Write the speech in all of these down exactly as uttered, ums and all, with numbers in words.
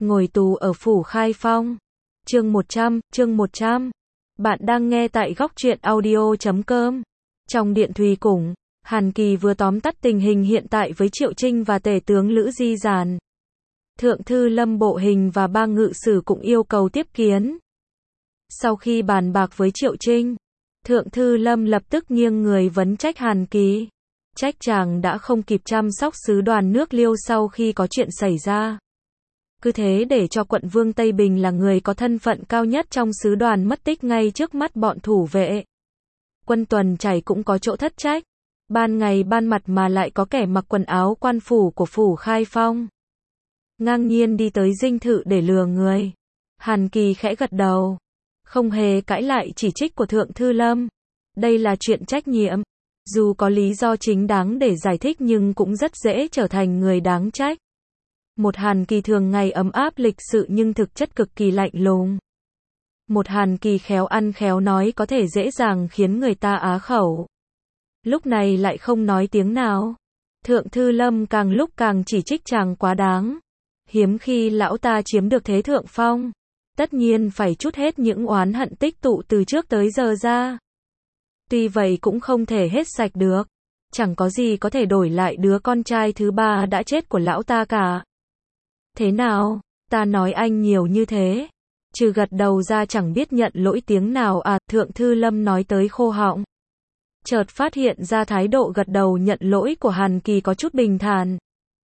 Ngồi tù ở Phủ Khai Phong. Chương một trăm, chương một trăm. Bạn đang nghe tại góc truyện audio chấm com. Trong Điện Thùy Cung, Hàn Kỳ vừa tóm tắt tình hình hiện tại với Triệu Trinh và Tể tướng Lữ Di Giản. Thượng thư Lâm Bộ Hình và ba ngự sử cũng yêu cầu tiếp kiến. Sau khi bàn bạc với Triệu Trinh, Thượng thư Lâm lập tức nghiêng người vấn trách Hàn Kỳ. Trách chàng đã không kịp chăm sóc sứ đoàn nước Liêu sau khi có chuyện xảy ra. Cứ thế để cho quận vương Tây Bình là người có thân phận cao nhất trong sứ đoàn mất tích ngay trước mắt bọn thủ vệ. Quân tuần chảy cũng có chỗ thất trách. Ban ngày ban mặt mà lại có kẻ mặc quần áo quan phủ của Phủ Khai Phong. Ngang nhiên đi tới dinh thự để lừa người. Hàn Kỳ khẽ gật đầu. Không hề cãi lại chỉ trích của Thượng thư Lâm. Đây là chuyện trách nhiệm. Dù có lý do chính đáng để giải thích nhưng cũng rất dễ trở thành người đáng trách. Một Hàn Kỳ thường ngày ấm áp lịch sự nhưng thực chất cực kỳ lạnh lùng. Một Hàn Kỳ khéo ăn khéo nói có thể dễ dàng khiến người ta á khẩu. Lúc này lại không nói tiếng nào. Thượng thư Lâm càng lúc càng chỉ trích chàng quá đáng. Hiếm khi lão ta chiếm được thế thượng phong. Tất nhiên phải trút hết những oán hận tích tụ từ trước tới giờ ra. Tuy vậy cũng không thể hết sạch được. Chẳng có gì có thể đổi lại đứa con trai thứ ba đã chết của lão ta cả. Thế nào, ta nói anh nhiều như thế. Trừ gật đầu ra chẳng biết nhận lỗi tiếng nào à, Thượng thư Lâm nói tới khô họng. Chợt phát hiện ra thái độ gật đầu nhận lỗi của Hàn Kỳ có chút bình thản.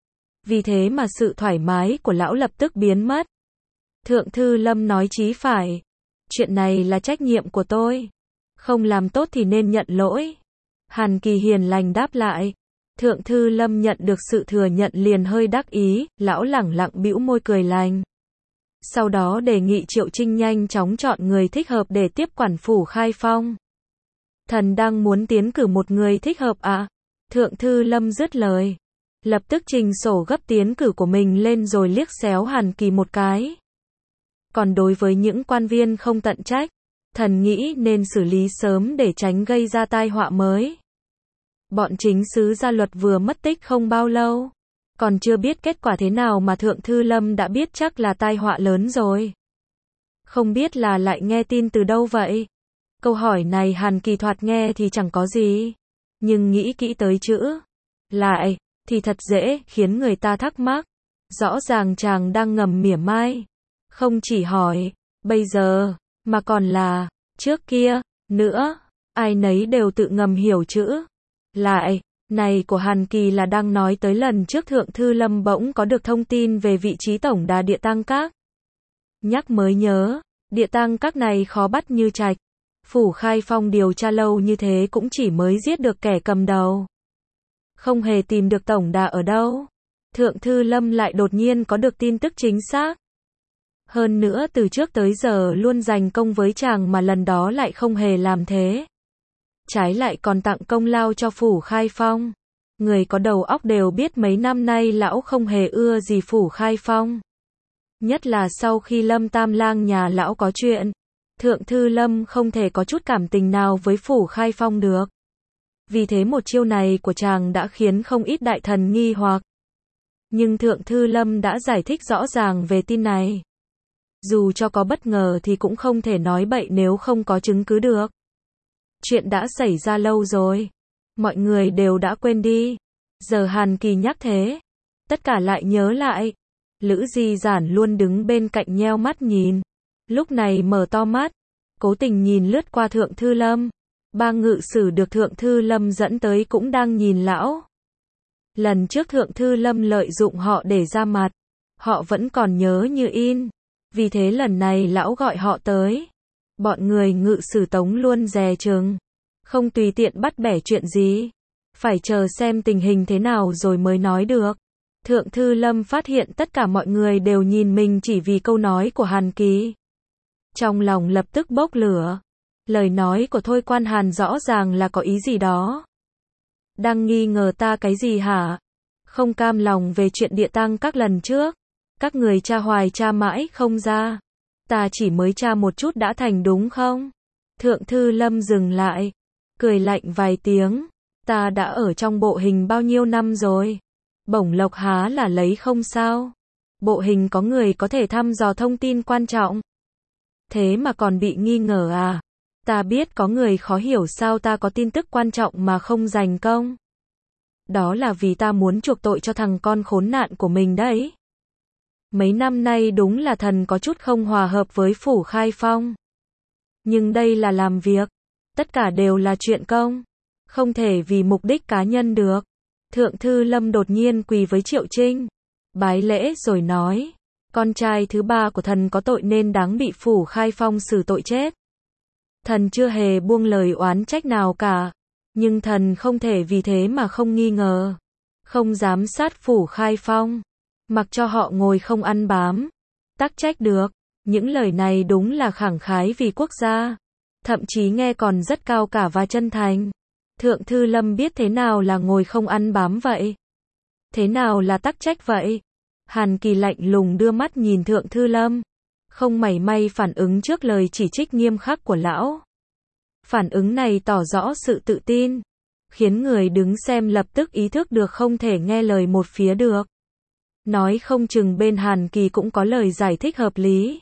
Vì thế mà sự thoải mái của lão lập tức biến mất. Thượng thư Lâm nói chí phải. Chuyện này là trách nhiệm của tôi. Không làm tốt thì nên nhận lỗi. Hàn Kỳ hiền lành đáp lại. Thượng thư Lâm nhận được sự thừa nhận liền hơi đắc ý, lão lẳng lặng bĩu môi cười lành. Sau đó đề nghị Triệu Trinh nhanh chóng chọn người thích hợp để tiếp quản Phủ Khai Phong. Thần đang muốn tiến cử một người thích hợp ạ. À? Thượng thư Lâm dứt lời. Lập tức trình sổ gấp tiến cử của mình lên rồi liếc xéo Hàn Kỳ một cái. Còn đối với những quan viên không tận trách, thần nghĩ nên xử lý sớm để tránh gây ra tai họa mới. Bọn chính sứ Gia Luật vừa mất tích không bao lâu. Còn chưa biết kết quả thế nào mà Thượng thư Lâm đã biết chắc là tai họa lớn rồi. Không biết là lại nghe tin từ đâu vậy? Câu hỏi này Hàn Kỳ thoạt nghe thì chẳng có gì. Nhưng nghĩ kỹ tới chữ lại thì thật dễ khiến người ta thắc mắc. Rõ ràng chàng đang ngầm mỉa mai. Không chỉ hỏi, bây giờ, mà còn là, trước kia, nữa. Ai nấy đều tự ngầm hiểu chữ lại này của Hàn Kỳ là đang nói tới lần trước Thượng thư Lâm bỗng có được thông tin về vị trí tổng đà Địa Tang Các. Nhắc mới nhớ, Địa Tang Các này khó bắt như trạch. Phủ Khai Phong điều tra lâu như thế cũng chỉ mới giết được kẻ cầm đầu. Không hề tìm được tổng đà ở đâu. Thượng thư Lâm lại đột nhiên có được tin tức chính xác. Hơn nữa từ trước tới giờ luôn dành công với chàng mà lần đó lại không hề làm thế. Trái lại còn tặng công lao cho Phủ Khai Phong. Người có đầu óc đều biết mấy năm nay lão không hề ưa gì Phủ Khai Phong. Nhất là sau khi Lâm Tam Lang nhà lão có chuyện. Thượng thư Lâm không thể có chút cảm tình nào với Phủ Khai Phong được. Vì thế một chiêu này của chàng đã khiến không ít đại thần nghi hoặc. Nhưng Thượng thư Lâm đã giải thích rõ ràng về tin này. Dù cho có bất ngờ thì cũng không thể nói bậy nếu không có chứng cứ được. Chuyện đã xảy ra lâu rồi. Mọi người đều đã quên đi. Giờ Hàn Kỳ nhắc thế. Tất cả lại nhớ lại. Lữ Di Giản luôn đứng bên cạnh nheo mắt nhìn. Lúc này mở to mắt. Cố tình nhìn lướt qua Thượng thư Lâm. Ba ngự sử được Thượng thư Lâm dẫn tới cũng đang nhìn lão. Lần trước Thượng thư Lâm lợi dụng họ để ra mặt. Họ vẫn còn nhớ như in. Vì thế lần này lão gọi họ tới. Bọn người ngự sử Tống luôn dè chừng. Không tùy tiện bắt bẻ chuyện gì. Phải chờ xem tình hình thế nào rồi mới nói được. Thượng thư Lâm phát hiện tất cả mọi người đều nhìn mình chỉ vì câu nói của Hàn Kỳ. Trong lòng lập tức bốc lửa. Lời nói của Thôi Quan Hàn rõ ràng là có ý gì đó. Đang nghi ngờ ta cái gì hả? Không cam lòng về chuyện Địa Tang Các lần trước. Các người tra hoài tra mãi không ra. Ta chỉ mới tra một chút đã thành đúng không? Thượng thư Lâm dừng lại. Cười lạnh vài tiếng. Ta đã ở trong bộ hình bao nhiêu năm rồi. Bổng lộc há là lấy không sao. Bộ hình có người có thể thăm dò thông tin quan trọng. Thế mà còn bị nghi ngờ à? Ta biết có người khó hiểu sao ta có tin tức quan trọng mà không dành công. Đó là vì ta muốn chuộc tội cho thằng con khốn nạn của mình đấy. Mấy năm nay đúng là thần có chút không hòa hợp với Phủ Khai Phong. Nhưng đây là làm việc. Tất cả đều là chuyện công. Không thể vì mục đích cá nhân được. Thượng thư Lâm đột nhiên quỳ với Triệu Trinh. Bái lễ rồi nói. Con trai thứ ba của thần có tội nên đáng bị Phủ Khai Phong xử tội chết. Thần chưa hề buông lời oán trách nào cả. Nhưng thần không thể vì thế mà không nghi ngờ. Không giám sát Phủ Khai Phong. Mặc cho họ ngồi không ăn bám. Tắc trách được. Những lời này đúng là khẳng khái vì quốc gia. Thậm chí nghe còn rất cao cả và chân thành. Thượng thư Lâm biết thế nào là ngồi không ăn bám vậy? Thế nào là tắc trách vậy? Hàn Kỳ lạnh lùng đưa mắt nhìn Thượng thư Lâm. Không mảy may phản ứng trước lời chỉ trích nghiêm khắc của lão. Phản ứng này tỏ rõ sự tự tin. Khiến người đứng xem lập tức ý thức được không thể nghe lời một phía được. Nói không chừng bên Hàn Kỳ cũng có lời giải thích hợp lý.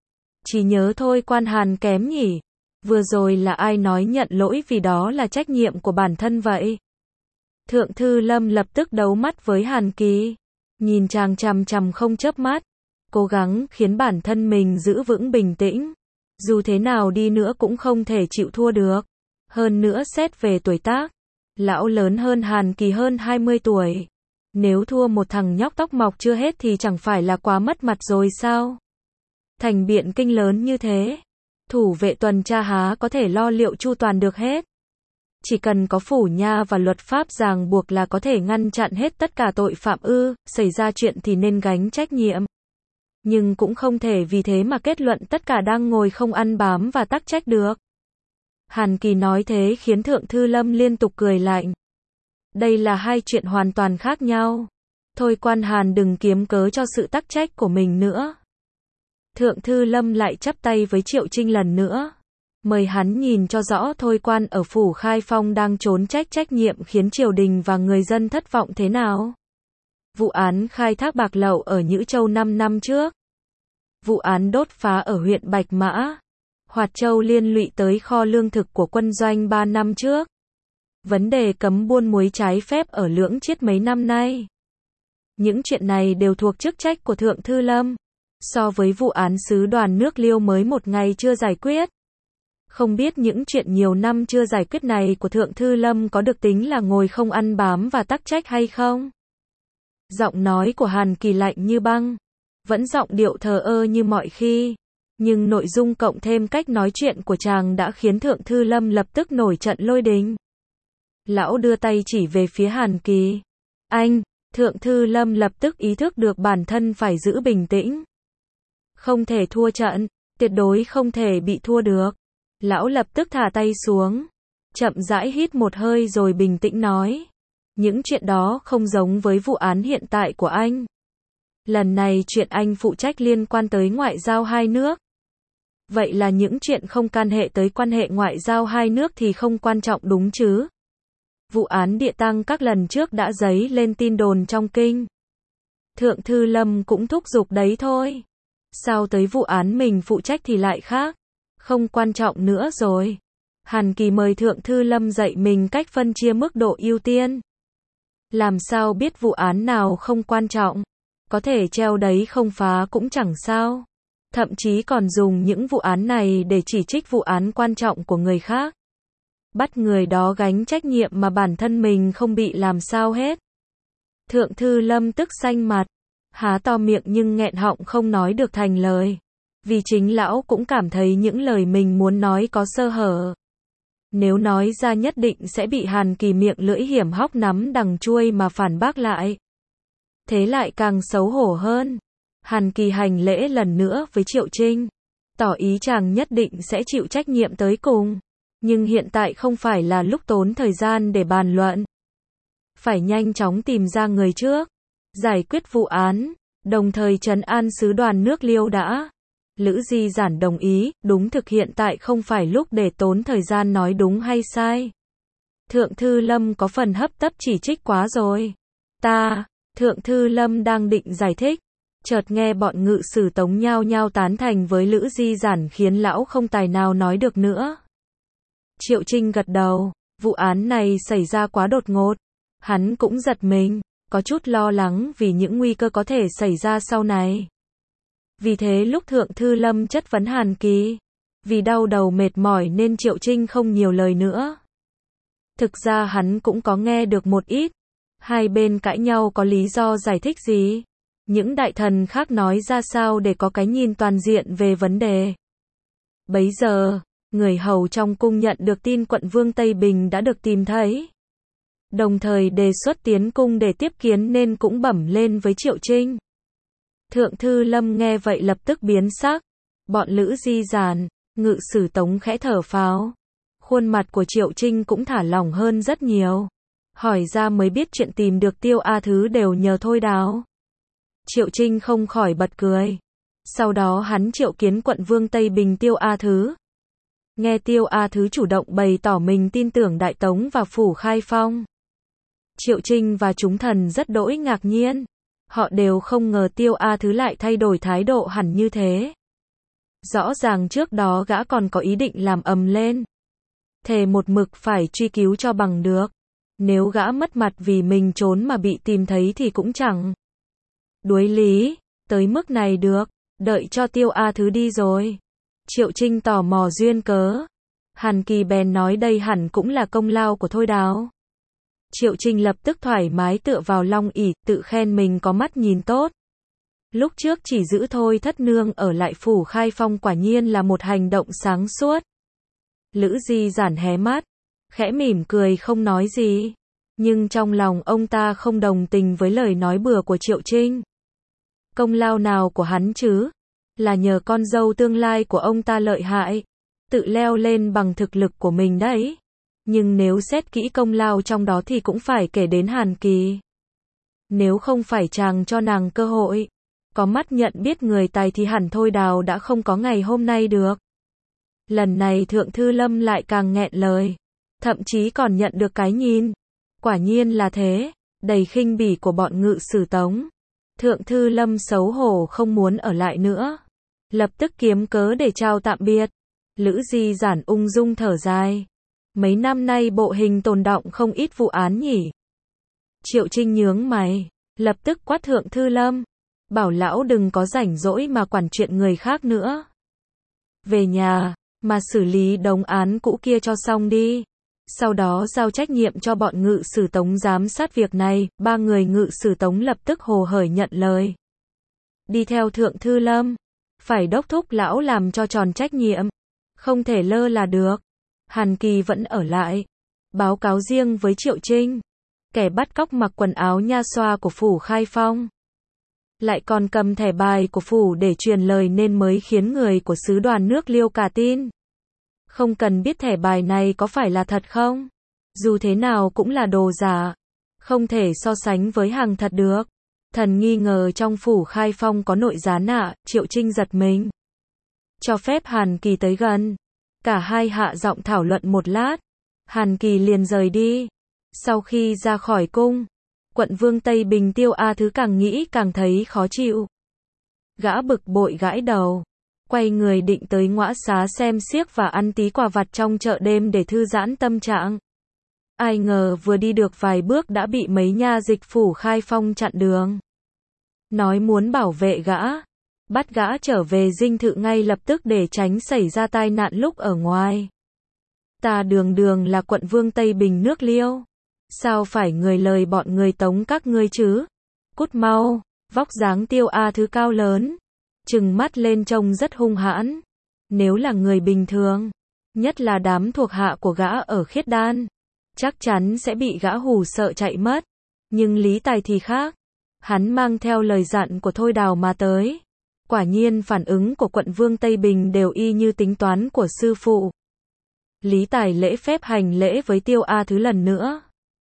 Chỉ nhớ thôi quan Hàn kém nhỉ. Vừa rồi là ai nói nhận lỗi vì đó là trách nhiệm của bản thân vậy? Thượng thư Lâm lập tức đấu mắt với Hàn Kỳ. Nhìn chàng chằm chằm không chớp mắt. Cố gắng khiến bản thân mình giữ vững bình tĩnh. Dù thế nào đi nữa cũng không thể chịu thua được. Hơn nữa xét về tuổi tác. Lão lớn hơn Hàn Kỳ hơn hai mươi tuổi. Nếu thua một thằng nhóc tóc mọc chưa hết thì chẳng phải là quá mất mặt rồi sao? Thành Biện Kinh lớn như thế. Thủ vệ tuần tra há có thể lo liệu chu toàn được hết. Chỉ cần có phủ nha và luật pháp ràng buộc là có thể ngăn chặn hết tất cả tội phạm ư, xảy ra chuyện thì nên gánh trách nhiệm. Nhưng cũng không thể vì thế mà kết luận tất cả đang ngồi không ăn bám và tắc trách được. Hàn Kỳ nói thế khiến Thượng thư Lâm liên tục cười lạnh. Đây là hai chuyện hoàn toàn khác nhau. Thôi quan Hàn đừng kiếm cớ cho sự tắc trách của mình nữa. Thượng thư Lâm lại chắp tay với Triệu Trinh lần nữa. Mời hắn nhìn cho rõ thôi quan ở Phủ Khai Phong đang trốn trách trách nhiệm khiến triều đình và người dân thất vọng thế nào. Vụ án khai thác bạc lậu ở Nhữ Châu năm năm trước. Vụ án đốt phá ở huyện Bạch Mã. Hoạt Châu liên lụy tới kho lương thực của quân doanh ba năm trước. Vấn đề cấm buôn muối trái phép ở Lưỡng Chiết mấy năm nay. Những chuyện này đều thuộc chức trách của Thượng thư Lâm. So với vụ án sứ đoàn nước Liêu mới một ngày chưa giải quyết. Không biết những chuyện nhiều năm chưa giải quyết này của Thượng thư Lâm có được tính là ngồi không ăn bám và tắc trách hay không? Giọng nói của Hàn Kỳ lạnh như băng. Vẫn giọng điệu thờ ơ như mọi khi. Nhưng nội dung cộng thêm cách nói chuyện của chàng đã khiến Thượng thư Lâm lập tức nổi trận lôi đình. Lão đưa tay chỉ về phía Hàn Kỳ. Anh, Thượng thư Lâm lập tức ý thức được bản thân phải giữ bình tĩnh. Không thể thua trận, tuyệt đối không thể bị thua được. Lão lập tức thả tay xuống. Chậm rãi hít một hơi rồi bình tĩnh nói. Những chuyện đó không giống với vụ án hiện tại của anh. Lần này chuyện anh phụ trách liên quan tới ngoại giao hai nước. Vậy là những chuyện không can hệ tới quan hệ ngoại giao hai nước thì không quan trọng đúng chứ? Vụ án Địa Tăng các lần trước đã dấy lên tin đồn trong kinh. Thượng thư Lâm cũng thúc giục đấy thôi. Sao tới vụ án mình phụ trách thì lại khác? Không quan trọng nữa rồi. Hàn Kỳ mời Thượng thư Lâm dạy mình cách phân chia mức độ ưu tiên. Làm sao biết vụ án nào không quan trọng? Có thể treo đấy không phá cũng chẳng sao. Thậm chí còn dùng những vụ án này để chỉ trích vụ án quan trọng của người khác. Bắt người đó gánh trách nhiệm mà bản thân mình không bị làm sao hết. Thượng thư Lâm tức xanh mặt. Há to miệng nhưng nghẹn họng không nói được thành lời. Vì chính lão cũng cảm thấy những lời mình muốn nói có sơ hở. Nếu nói ra nhất định sẽ bị Hàn Kỳ miệng lưỡi hiểm hóc nắm đằng chuôi mà phản bác lại. Thế lại càng xấu hổ hơn. Hàn Kỳ hành lễ lần nữa với Triệu Trinh. Tỏ ý chàng nhất định sẽ chịu trách nhiệm tới cùng. Nhưng hiện tại không phải là lúc tốn thời gian để bàn luận. Phải nhanh chóng tìm ra người trước. Giải quyết vụ án. Đồng thời trấn an sứ đoàn nước Liêu đã. Lữ Di Giản đồng ý, đúng thực hiện tại không phải lúc để tốn thời gian nói đúng hay sai. Thượng thư Lâm có phần hấp tấp chỉ trích quá rồi. Ta, Thượng thư Lâm đang định giải thích. Chợt nghe bọn ngự sử Tống nhao nhao tán thành với Lữ Di Giản khiến lão không tài nào nói được nữa. Triệu Trinh gật đầu, vụ án này xảy ra quá đột ngột. Hắn cũng giật mình, có chút lo lắng vì những nguy cơ có thể xảy ra sau này. Vì thế lúc Thượng Thư Lâm chất vấn Hàn Kỳ, vì đau đầu mệt mỏi nên Triệu Trinh không nhiều lời nữa. Thực ra hắn cũng có nghe được một ít. Hai bên cãi nhau có lý do giải thích gì? Những đại thần khác nói ra sao để có cái nhìn toàn diện về vấn đề. Bấy giờ, người hầu trong cung nhận được tin quận vương Tây Bình đã được tìm thấy. Đồng thời đề xuất tiến cung để tiếp kiến nên cũng bẩm lên với Triệu Trinh. Thượng Thư Lâm nghe vậy lập tức biến sắc. Bọn Lữ Di Giản, ngự sử Tống khẽ thở phào. Khuôn mặt của Triệu Trinh cũng thả lỏng hơn rất nhiều. Hỏi ra mới biết chuyện tìm được Tiêu A Thứ đều nhờ Thôi Đào. Triệu Trinh không khỏi bật cười. Sau đó hắn triệu kiến quận vương Tây Bình Tiêu A Thứ. Nghe Tiêu A Thứ chủ động bày tỏ mình tin tưởng Đại Tống và Phủ Khai Phong. Triệu Trinh và chúng thần rất đỗi ngạc nhiên. Họ đều không ngờ Tiêu A Thứ lại thay đổi thái độ hẳn như thế. Rõ ràng trước đó gã còn có ý định làm ầm lên. Thề một mực phải truy cứu cho bằng được. Nếu gã mất mặt vì mình trốn mà bị tìm thấy thì cũng chẳng đuối lý, tới mức này được, đợi cho Tiêu A Thứ đi rồi. Triệu Trinh tò mò duyên cớ. Hàn Kỳ bèn nói đây hẳn cũng là công lao của Thôi Đào. Triệu Trinh lập tức thoải mái tựa vào long ỷ, tự khen mình có mắt nhìn tốt. Lúc trước chỉ giữ Thôi thất nương ở lại Phủ Khai Phong quả nhiên là một hành động sáng suốt. Lữ Di Giản hé mắt, khẽ mỉm cười không nói gì. Nhưng trong lòng ông ta không đồng tình với lời nói bừa của Triệu Trinh. Công lao nào của hắn chứ? Là nhờ con dâu tương lai của ông ta lợi hại, tự leo lên bằng thực lực của mình đấy. Nhưng nếu xét kỹ công lao trong đó thì cũng phải kể đến Hàn Kỳ. Nếu không phải chàng cho nàng cơ hội, có mắt nhận biết người tài thì hẳn Thôi Đào đã không có ngày hôm nay được. Lần này Thượng Thư Lâm lại càng nghẹn lời, thậm chí còn nhận được cái nhìn. Quả nhiên là thế, đầy khinh bỉ của bọn ngự sử Tống. Thượng Thư Lâm xấu hổ không muốn ở lại nữa. Lập tức kiếm cớ để chào tạm biệt. Lữ Di Giản ung dung thở dài. Mấy năm nay bộ hình tồn đọng không ít vụ án nhỉ. Triệu Trinh nhướng mày, lập tức quát Thượng Thư Lâm. Bảo lão đừng có rảnh rỗi mà quản chuyện người khác nữa. Về nhà, mà xử lý đống án cũ kia cho xong đi. Sau đó giao trách nhiệm cho bọn ngự sử Tống giám sát việc này. Ba người ngự sử Tống lập tức hồ hởi nhận lời. Đi theo Thượng Thư Lâm. Phải đốc thúc lão làm cho tròn trách nhiệm. Không thể lơ là được. Hàn Kỳ vẫn ở lại. Báo cáo riêng với Triệu Trinh. Kẻ bắt cóc mặc quần áo nha xoa của Phủ Khai Phong. Lại còn cầm thẻ bài của Phủ để truyền lời nên mới khiến người của sứ đoàn nước Liêu cả tin. Không cần biết thẻ bài này có phải là thật không? Dù thế nào cũng là đồ giả. Không thể so sánh với hàng thật được. Thần nghi ngờ trong Phủ Khai Phong có nội gián ạ. Triệu Trinh giật mình. Cho phép Hàn Kỳ tới gần. Cả hai hạ giọng thảo luận một lát. Hàn Kỳ liền rời đi. Sau khi ra khỏi cung, quận vương Tây Bình Tiêu A Thứ càng nghĩ càng thấy khó chịu. Gã bực bội gãi đầu. Quay người định tới ngõa xá xem xiếc và ăn tí quà vặt trong chợ đêm để thư giãn tâm trạng. Ai ngờ vừa đi được vài bước đã bị mấy nha dịch Phủ Khai Phong chặn đường. Nói muốn bảo vệ gã. Bắt gã trở về dinh thự ngay lập tức để tránh xảy ra tai nạn lúc ở ngoài. Ta đường đường là quận vương Tây Bình nước Liêu. Sao phải người lời bọn người Tống các ngươi chứ? Cút mau. Vóc dáng Tiêu A Thứ cao lớn. Trừng mắt lên trông rất hung hãn. Nếu là người bình thường, nhất là đám thuộc hạ của gã ở Khiết Đan, chắc chắn sẽ bị gã hù sợ chạy mất. Nhưng Lý Tài thì khác. Hắn mang theo lời dặn của Thôi Đào mà tới. Quả nhiên phản ứng của quận vương Tây Bình đều y như tính toán của sư phụ. Lý Tài lễ phép hành lễ với Tiêu A Thứ lần nữa.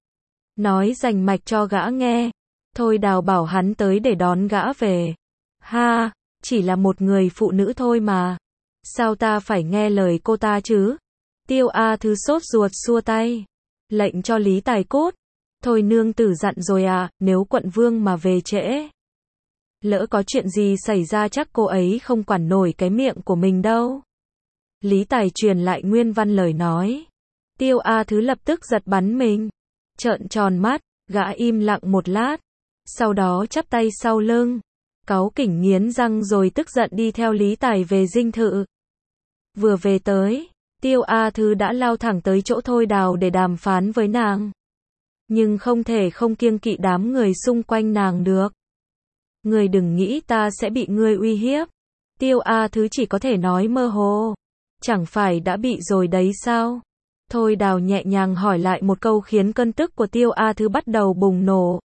Nói rành mạch cho gã nghe. Thôi Đào bảo hắn tới để đón gã về. Ha, chỉ là một người phụ nữ thôi mà. Sao ta phải nghe lời cô ta chứ? Tiêu A Thứ sốt ruột xua tay. Lệnh cho Lý Tài cốt. Thôi nương tử dặn rồi à, nếu quận vương mà về trễ. Lỡ có chuyện gì xảy ra chắc cô ấy không quản nổi cái miệng của mình đâu. Lý Tài truyền lại nguyên văn lời nói. Tiêu A Thứ lập tức giật bắn mình. Trợn tròn mắt, gã im lặng một lát. Sau đó chắp tay sau lưng. Cáu kỉnh nghiến răng rồi tức giận đi theo Lý Tài về dinh thự. Vừa về tới, Tiêu A Thứ đã lao thẳng tới chỗ Thôi Đào để đàm phán với nàng. Nhưng không thể không kiêng kỵ đám người xung quanh nàng được. Ngươi đừng nghĩ ta sẽ bị ngươi uy hiếp. Tiêu A Thứ chỉ có thể nói mơ hồ. Chẳng phải đã bị rồi đấy sao? Thôi Đào nhẹ nhàng hỏi lại một câu khiến cơn tức của Tiêu A Thứ bắt đầu bùng nổ.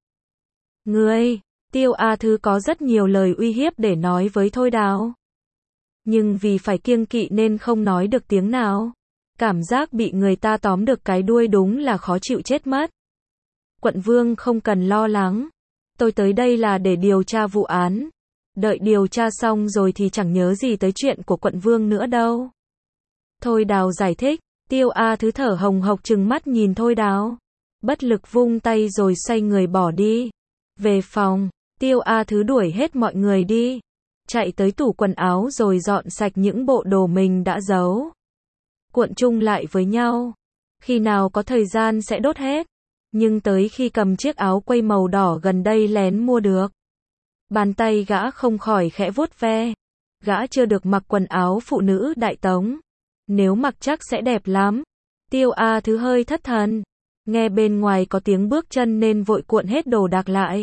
Ngươi, Tiêu A Thứ có rất nhiều lời uy hiếp để nói với Thôi Đào. Nhưng vì phải kiêng kỵ nên không nói được tiếng nào. Cảm giác bị người ta tóm được cái đuôi đúng là khó chịu chết mất. Quận Vương không cần lo lắng. Tôi tới đây là để điều tra vụ án. Đợi điều tra xong rồi thì chẳng nhớ gì tới chuyện của quận Vương nữa đâu. Thôi Đào giải thích. Tiêu A Thứ thở hồng hộc trừng mắt nhìn Thôi Đào. Bất lực vung tay rồi xoay người bỏ đi. Về phòng, Tiêu A Thứ đuổi hết mọi người đi. Chạy tới tủ quần áo rồi dọn sạch những bộ đồ mình đã giấu. Cuộn chung lại với nhau. Khi nào có thời gian sẽ đốt hết. Nhưng tới khi cầm chiếc áo quây màu đỏ gần đây lén mua được. Bàn tay gã không khỏi khẽ vuốt ve. Gã chưa được mặc quần áo phụ nữ Đại Tống. Nếu mặc chắc sẽ đẹp lắm. Tiêu A Thứ hơi thất thần. Nghe bên ngoài có tiếng bước chân nên vội cuộn hết đồ đạc lại.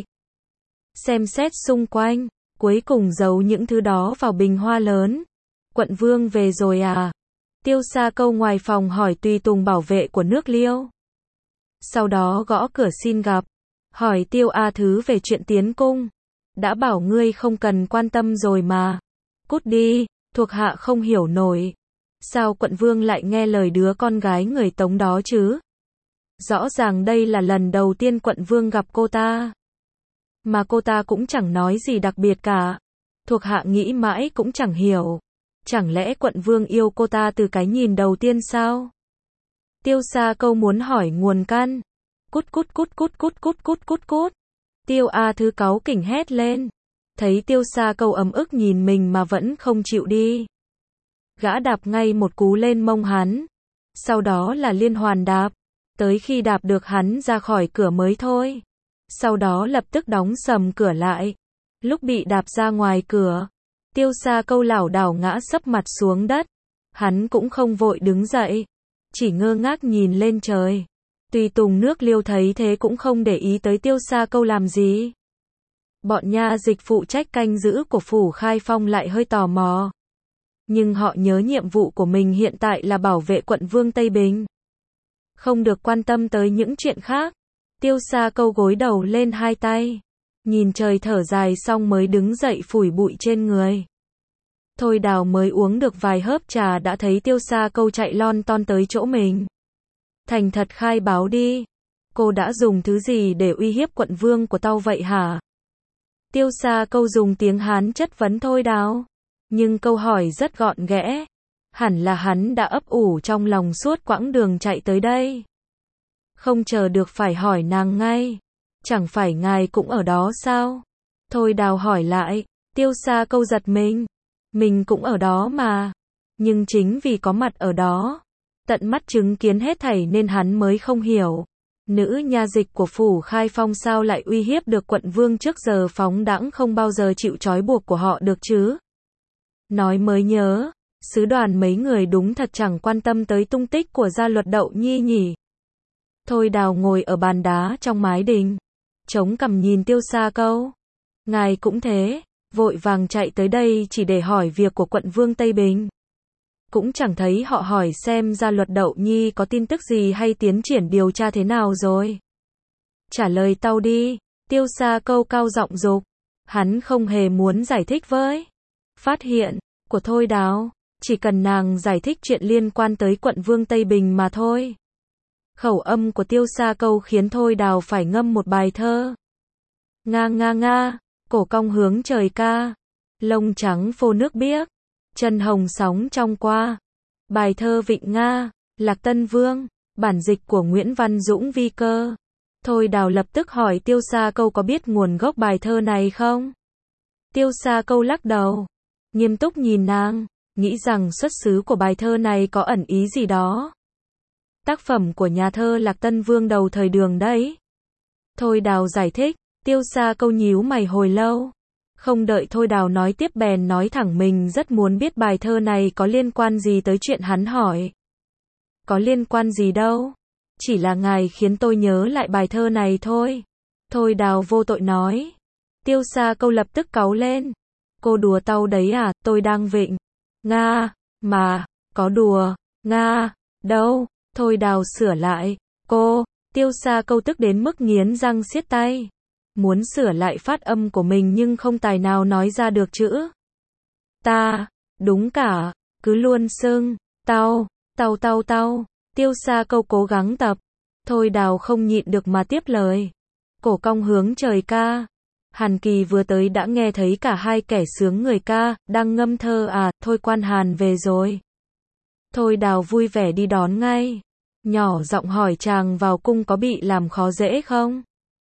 Xem xét xung quanh. Cuối cùng giấu những thứ đó vào bình hoa lớn. Quận Vương về rồi à? Tiêu Sa Câu ngoài phòng hỏi tùy tùng bảo vệ của nước Liêu. Sau đó gõ cửa xin gặp. Hỏi Tiêu A Thứ về chuyện tiến cung. Đã bảo ngươi không cần quan tâm rồi mà. Cút đi, thuộc hạ không hiểu nổi. Sao quận Vương lại nghe lời đứa con gái người Tống đó chứ? Rõ ràng đây là lần đầu tiên quận Vương gặp cô ta. Mà cô ta cũng chẳng nói gì đặc biệt cả. Thuộc hạ nghĩ mãi cũng chẳng hiểu. Chẳng lẽ quận Vương yêu cô ta từ cái nhìn đầu tiên sao? Tiêu Sa Câu muốn hỏi nguồn căn. Cút cút cút cút cút cút cút cút cút. Tiêu A Thứ cáu kỉnh hét lên. Thấy Tiêu Sa Câu ấm ức nhìn mình mà vẫn không chịu đi. Gã đạp ngay một cú lên mông hắn. Sau đó là liên hoàn đạp. Tới khi đạp được hắn ra khỏi cửa mới thôi. Sau đó lập tức đóng sầm cửa lại. Lúc bị đạp ra ngoài cửa, Tiêu Sa Câu lảo đảo ngã sấp mặt xuống đất. Hắn cũng không vội đứng dậy. Chỉ ngơ ngác nhìn lên trời. Tùy tùng nước Liêu thấy thế cũng không để ý tới Tiêu Sa Câu làm gì. Bọn nha dịch phụ trách canh giữ của phủ Khai Phong lại hơi tò mò. Nhưng họ nhớ nhiệm vụ của mình hiện tại là bảo vệ quận Vương Tây Bình. Không được quan tâm tới những chuyện khác. Tiêu Sa Câu gối đầu lên hai tay. Nhìn trời thở dài xong mới đứng dậy phủi bụi trên người. Thôi Đào mới uống được vài hớp trà đã thấy Tiêu Sa Câu chạy lon ton tới chỗ mình. Thành thật khai báo đi. Cô đã dùng thứ gì để uy hiếp quận Vương của tao vậy hả? Tiêu Sa Câu dùng tiếng Hán chất vấn Thôi Đào. Nhưng câu hỏi rất gọn ghẽ. Hẳn là hắn đã ấp ủ trong lòng suốt quãng đường chạy tới đây. Không chờ được phải hỏi nàng ngay. Chẳng phải ngài cũng ở đó sao? Thôi Đào hỏi lại. Tiêu Sa Câu giật mình. Mình cũng ở đó mà. Nhưng chính vì có mặt ở đó, tận mắt chứng kiến hết thảy nên hắn mới không hiểu. Nữ nha dịch của phủ Khai Phong sao lại uy hiếp được quận Vương trước giờ phóng đãng không bao giờ chịu trói buộc của họ được chứ? Nói mới nhớ, sứ đoàn mấy người đúng thật chẳng quan tâm tới tung tích của gia luật Đậu Nhi nhỉ. Thôi Đào ngồi ở bàn đá trong mái đình, chống cằm nhìn Tiêu Sa Câu. Ngài cũng thế, vội vàng chạy tới đây chỉ để hỏi việc của quận Vương Tây Bình. Cũng chẳng thấy họ hỏi xem gia luật Đậu Nhi có tin tức gì hay tiến triển điều tra thế nào rồi. Trả lời tao đi, Tiêu Sa Câu cao giọng dục. Hắn không hề muốn giải thích với phát hiện của Thôi Đào, chỉ cần nàng giải thích chuyện liên quan tới quận Vương Tây Bình mà thôi. Khẩu âm của Tiêu Sa Câu khiến Thôi Đào phải ngâm một bài thơ. Nga nga nga, cổ cong hướng trời ca, lông trắng phô nước biếc, chân hồng sóng trong qua. Bài thơ Vịnh Nga, Lạc Tân Vương, bản dịch của Nguyễn Văn Dũng vi cơ. Thôi Đào lập tức hỏi Tiêu Sa Câu có biết nguồn gốc bài thơ này không? Tiêu Sa Câu lắc đầu, nghiêm túc nhìn nàng, nghĩ rằng xuất xứ của bài thơ này có ẩn ý gì đó. Tác phẩm của nhà thơ Lạc Tân Vương đầu thời Đường đấy. Thôi Đào giải thích, Tiêu Sa Câu nhíu mày hồi lâu. Không đợi Thôi Đào nói tiếp bèn nói thẳng mình rất muốn biết bài thơ này có liên quan gì tới chuyện hắn hỏi. Có liên quan gì đâu. Chỉ là ngài khiến tôi nhớ lại bài thơ này thôi. Thôi Đào vô tội nói. Tiêu Sa Câu lập tức cáu lên. Cô đùa tao đấy à, tôi đang vịnh. Nga, mà, có đùa, Nga, đâu, Thôi Đào sửa lại. Cô, Tiêu Sa Câu tức đến mức nghiến răng siết tay. Muốn sửa lại phát âm của mình nhưng không tài nào nói ra được chữ. Ta, đúng cả, cứ luôn xưng, tao, tao tao tao. Tiêu Sa Câu cố gắng tập. Thôi Đào không nhịn được mà tiếp lời. Cổ cong hướng trời ca. Hàn Kỳ vừa tới đã nghe thấy cả hai kẻ sướng người ca, đang ngâm thơ à, thôi quan Hàn về rồi. Thôi Đào vui vẻ đi đón ngay. Nhỏ giọng hỏi chàng vào cung có bị làm khó dễ không?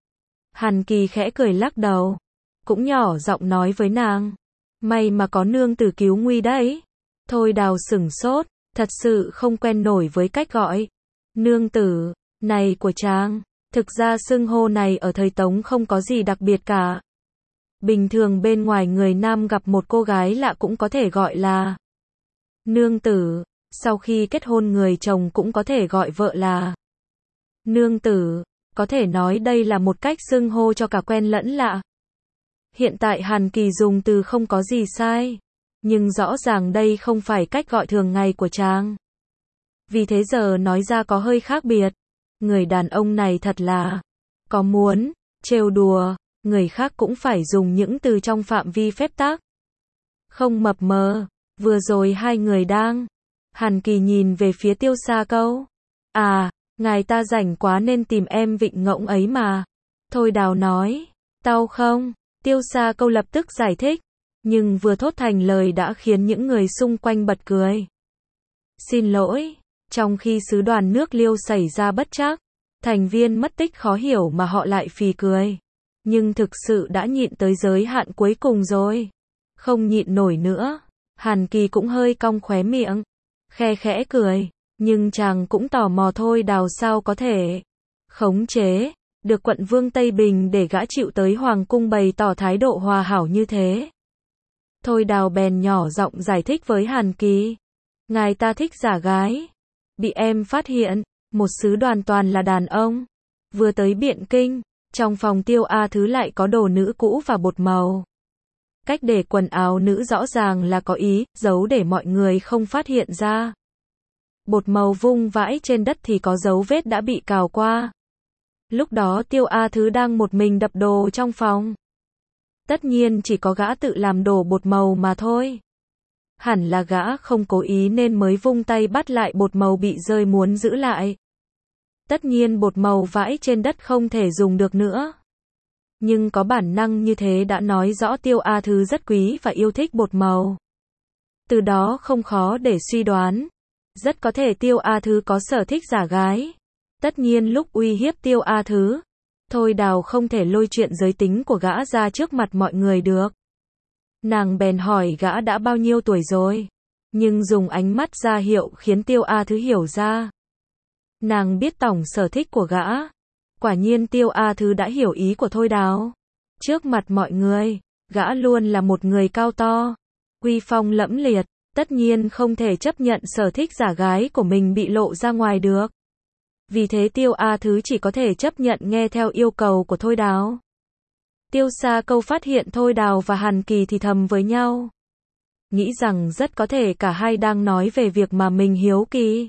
Hàn Kỳ khẽ cười lắc đầu. Cũng nhỏ giọng nói với nàng. May mà có nương tử cứu nguy đấy. Thôi Đào sửng sốt, thật sự không quen nổi với cách gọi. Nương tử, này của chàng. Thực ra xưng hô này ở thời Tống không có gì đặc biệt cả. Bình thường bên ngoài người nam gặp một cô gái lạ cũng có thể gọi là nương tử, sau khi kết hôn người chồng cũng có thể gọi vợ là nương tử, có thể nói đây là một cách xưng hô cho cả quen lẫn lạ. Hiện tại Hàn Kỳ dùng từ không có gì sai, nhưng rõ ràng đây không phải cách gọi thường ngày của chàng. Vì thế giờ nói ra có hơi khác biệt. Người đàn ông này thật là có muốn trêu đùa người khác cũng phải dùng những từ trong phạm vi phép tắc. Không mập mờ. Vừa rồi hai người đang. Hàn Kỳ nhìn về phía Tiêu Sa Câu. À, ngài ta rảnh quá nên tìm em vịnh ngỗng ấy mà. Thôi Đào nói. Tao không. Tiêu Sa Câu lập tức giải thích. Nhưng vừa thốt thành lời đã khiến những người xung quanh bật cười. Xin lỗi. Trong khi sứ đoàn nước Liêu xảy ra bất trắc, thành viên mất tích khó hiểu mà họ lại phì cười. Nhưng thực sự đã nhịn tới giới hạn cuối cùng rồi. Không nhịn nổi nữa. Hàn Kỳ cũng hơi cong khóe miệng. Khe khẽ cười. Nhưng chàng cũng tò mò Thôi Đào sao có thể khống chế được quận vương Tây Bình để gã chịu tới Hoàng cung bày tỏ thái độ hòa hảo như thế. Thôi Đào bèn nhỏ giọng giải thích với Hàn Kỳ. Ngài ta thích giả gái. Bị em phát hiện, một sứ đoàn toàn là đàn ông. Vừa tới Biện Kinh, trong phòng Tiêu A Thứ lại có đồ nữ cũ và bột màu. Cách để quần áo nữ rõ ràng là có ý, giấu để mọi người không phát hiện ra. Bột màu vung vãi trên đất thì có dấu vết đã bị cào qua. Lúc đó Tiêu A Thứ đang một mình đập đồ trong phòng. Tất nhiên chỉ có gã tự làm đổ bột màu mà thôi. Hẳn là gã không cố ý nên mới vung tay bắt lại bột màu bị rơi muốn giữ lại. Tất nhiên bột màu vãi trên đất không thể dùng được nữa. Nhưng có bản năng như thế đã nói rõ Tiêu A Thứ rất quý và yêu thích bột màu. Từ đó không khó để suy đoán. Rất có thể Tiêu A Thứ có sở thích giả gái. Tất nhiên lúc uy hiếp Tiêu A Thứ, Thôi Đào không thể lôi chuyện giới tính của gã ra trước mặt mọi người được. Nàng bèn hỏi gã đã bao nhiêu tuổi rồi. Nhưng dùng ánh mắt ra hiệu khiến Tiêu A Thứ hiểu ra. Nàng biết tổng sở thích của gã. Quả nhiên Tiêu A Thứ đã hiểu ý của Thôi Đào. Trước mặt mọi người, gã luôn là một người cao to, uy phong lẫm liệt, tất nhiên không thể chấp nhận sở thích giả gái của mình bị lộ ra ngoài được. Vì thế Tiêu A Thứ chỉ có thể chấp nhận nghe theo yêu cầu của Thôi Đào. Tiêu Sa Câu phát hiện Thôi Đào và Hàn Kỳ thì thầm với nhau. Nghĩ rằng rất có thể cả hai đang nói về việc mà mình hiếu kỳ.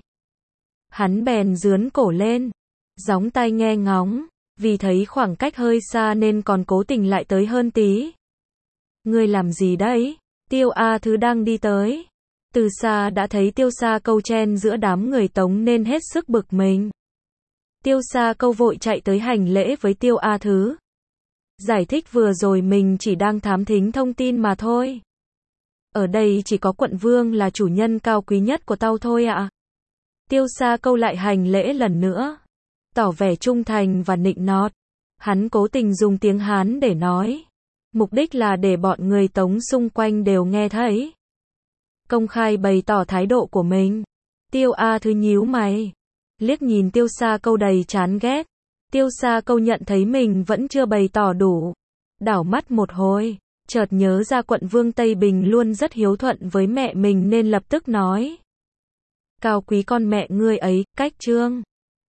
Hắn bèn dướn cổ lên, gióng tai nghe ngóng, vì thấy khoảng cách hơi xa nên còn cố tình lại tới hơn tí. Ngươi làm gì đấy? Tiêu A Thứ đang đi tới. Từ xa đã thấy Tiêu Sa Câu chen giữa đám người Tống nên hết sức bực mình. Tiêu Sa Câu vội chạy tới hành lễ với Tiêu A Thứ. Giải thích vừa rồi mình chỉ đang thám thính thông tin mà thôi. Ở đây chỉ có quận vương là chủ nhân cao quý nhất của tao thôi ạ. Tiêu Sa Câu lại hành lễ lần nữa, tỏ vẻ trung thành và nịnh nọt. Hắn cố tình dùng tiếng Hán để nói. Mục đích là để bọn người Tống xung quanh đều nghe thấy. Công khai bày tỏ thái độ của mình. Tiêu A Thư nhíu mày. Liếc nhìn Tiêu Sa Câu đầy chán ghét. Tiêu Sa Câu nhận thấy mình vẫn chưa bày tỏ đủ. Đảo mắt một hồi, chợt nhớ ra quận vương Tây Bình luôn rất hiếu thuận với mẹ mình nên lập tức nói. Cao quý con mẹ ngươi ấy, cách trương.